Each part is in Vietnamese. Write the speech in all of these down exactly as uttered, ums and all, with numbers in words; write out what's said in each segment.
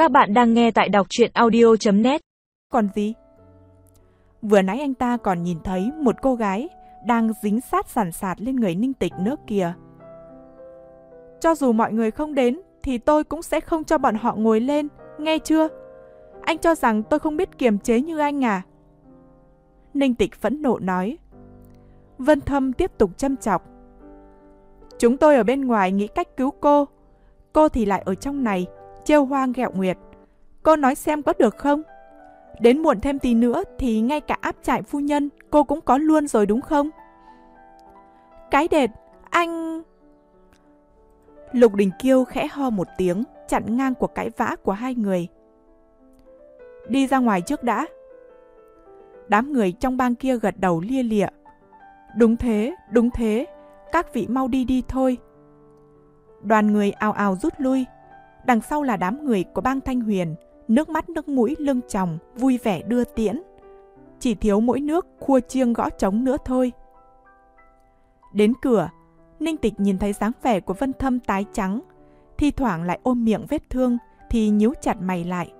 Các bạn đang nghe tại đọc truyện audio chấm net. Còn gì? Vừa nãy anh ta còn nhìn thấy một cô gái đang dính sát sàn sạt lên người Ninh Tịch nữa kìa. Cho dù mọi người không đến thì tôi cũng sẽ không cho bọn họ ngồi lên, nghe chưa? Anh cho rằng tôi không biết kiềm chế như anh à? Ninh Tịch phẫn nộ nói. Vân Thâm tiếp tục châm chọc. Chúng tôi ở bên ngoài nghĩ cách cứu cô, cô thì lại ở trong này trêu hoa ghẹo nguyệt. Cô nói xem có được không? Đến muộn thêm tí nữa thì ngay cả áp trại phu nhân cô cũng có luôn rồi đúng không? Cái đệt, anh... Lục Đình Kiêu khẽ ho một tiếng, chặn ngang cuộc cãi vã của hai người. Đi ra ngoài trước đã. Đám người trong bang kia gật đầu lia lịa. Đúng thế, đúng thế, các vị mau đi đi thôi. Đoàn người ào ào rút lui. Đằng sau là đám người của bang Thanh Huyền, nước mắt nước mũi lưng tròng, vui vẻ đưa tiễn. Chỉ thiếu mỗi nước khua chiêng gõ trống nữa thôi. Đến cửa, Ninh Tịch nhìn thấy dáng vẻ của Vân Thâm tái trắng, thi thoảng lại ôm miệng vết thương thì nhíu chặt mày lại.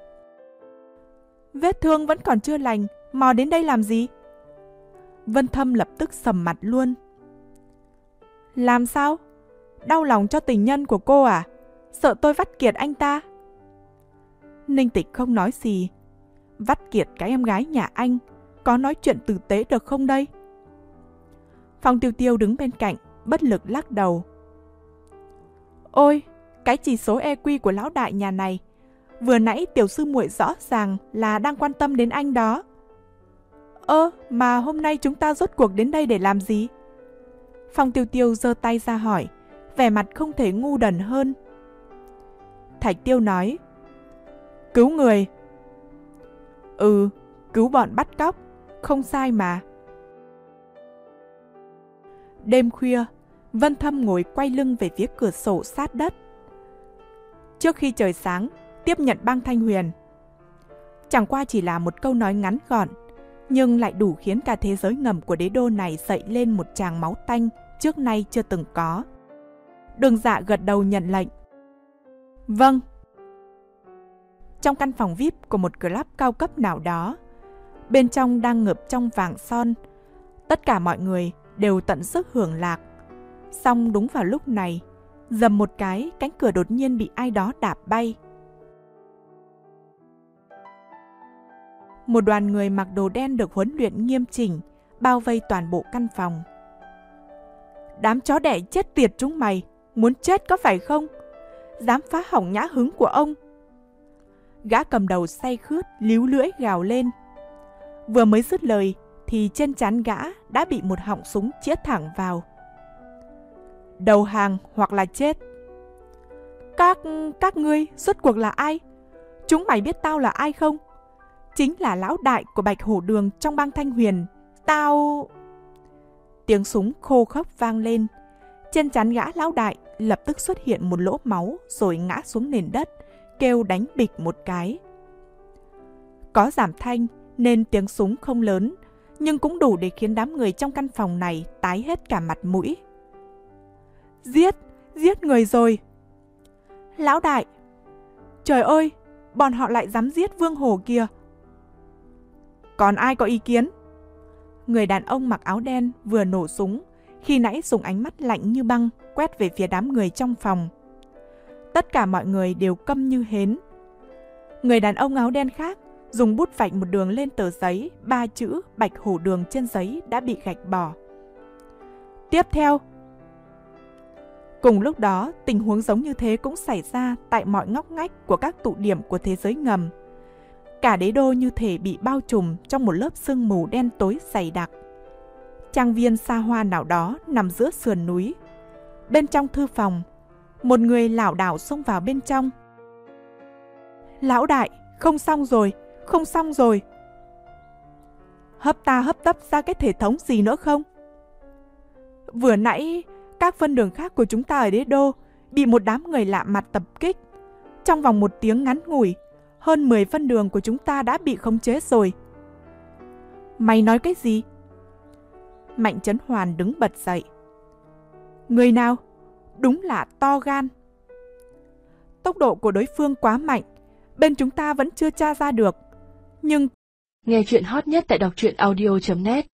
Vết thương vẫn còn chưa lành, mò đến đây làm gì? Vân Thâm lập tức sầm mặt luôn. Làm sao? Đau lòng cho tình nhân của cô à? Sợ tôi vắt kiệt anh ta? Ninh Tịch không nói gì. Vắt kiệt cái em gái nhà anh, có nói chuyện tử tế được không đây? Phong Tiêu Tiêu đứng bên cạnh, bất lực lắc đầu. Ôi, cái chỉ số e quy của lão đại nhà này, vừa nãy tiểu sư muội rõ ràng là đang quan tâm đến anh đó. Ơ, mà hôm nay chúng ta rốt cuộc đến đây để làm gì? Phong Tiêu Tiêu giơ tay ra hỏi, vẻ mặt không thể ngu đần hơn. Thạch Tiêu nói, cứu người. Ừ, cứu bọn bắt cóc, không sai mà. Đêm khuya, Vân Thâm ngồi quay lưng về phía cửa sổ sát đất. Trước khi trời sáng, tiếp nhận bang Thanh Huyền. Chẳng qua chỉ là một câu nói ngắn gọn, nhưng lại đủ khiến cả thế giới ngầm của đế đô này dậy lên một tràng máu tanh trước nay chưa từng có. Đường Dạ gật đầu nhận lệnh. Vâng. Trong căn phòng vi ai pi của một club cao cấp nào đó, bên trong đang ngập trong vàng son, tất cả mọi người đều tận sức hưởng lạc. Xong đúng vào lúc này, dầm một cái, cánh cửa đột nhiên bị ai đó đạp bay. Một đoàn người mặc đồ đen được huấn luyện nghiêm chỉnh, bao vây toàn bộ căn phòng. Đám chó đẻ chết tiệt chúng mày, muốn chết có phải không? Dám phá hỏng nhã hứng của ông. Gã cầm đầu say khướt, líu lưỡi gào lên. Vừa mới dứt lời, thì trên trán gã đã bị một họng súng chĩa thẳng vào. Đầu hàng hoặc là chết. Các... các ngươi rốt cuộc là ai? Chúng mày biết tao là ai không? Chính là lão đại của Bạch Hổ Đường trong bang Thanh Huyền. Tao... Tiếng súng khô khốc vang lên. Trên trán gã lão đại lập tức xuất hiện một lỗ máu rồi ngã xuống nền đất, kêu đánh bịch một cái. Có giảm thanh nên tiếng súng không lớn, nhưng cũng đủ để khiến đám người trong căn phòng này tái hết cả mặt mũi. Giết! Giết người rồi! Lão đại! Trời ơi! Bọn họ lại dám giết Vương Hổ kìa! Còn ai có ý kiến? Người đàn ông mặc áo đen vừa nổ súng, khi nãy dùng ánh mắt lạnh như băng quét về phía đám người trong phòng. Tất cả mọi người đều câm như hến. Người đàn ông áo đen khác dùng bút vạch một đường lên tờ giấy, ba chữ Bạch Hổ Đường trên giấy đã bị gạch bỏ. Tiếp theo. Cùng lúc đó, tình huống giống như thế cũng xảy ra tại mọi ngóc ngách của các tụ điểm của thế giới ngầm. Cả đế đô như thể bị bao trùm trong một lớp sương mù đen tối dày đặc. Trang viên xa hoa nào đó nằm giữa sườn núi. Bên trong thư phòng, một người lảo đảo xông vào bên trong. Lão đại, không xong rồi, không xong rồi. Hấp ta hấp tấp ra cái thể thống gì nữa không? Vừa nãy, các phân đường khác của chúng ta ở đế đô bị một đám người lạ mặt tập kích. Trong vòng một tiếng ngắn ngủi, hơn mười phân đường của chúng ta đã bị khống chế rồi. Mày nói cái gì? Mạnh Chấn Hoàn đứng bật dậy. Người nào? Đúng là to gan. Tốc độ của đối phương quá mạnh, bên chúng ta vẫn chưa tra ra được. Nhưng nghe chuyện hot nhất tại đọc truyện audio chấm net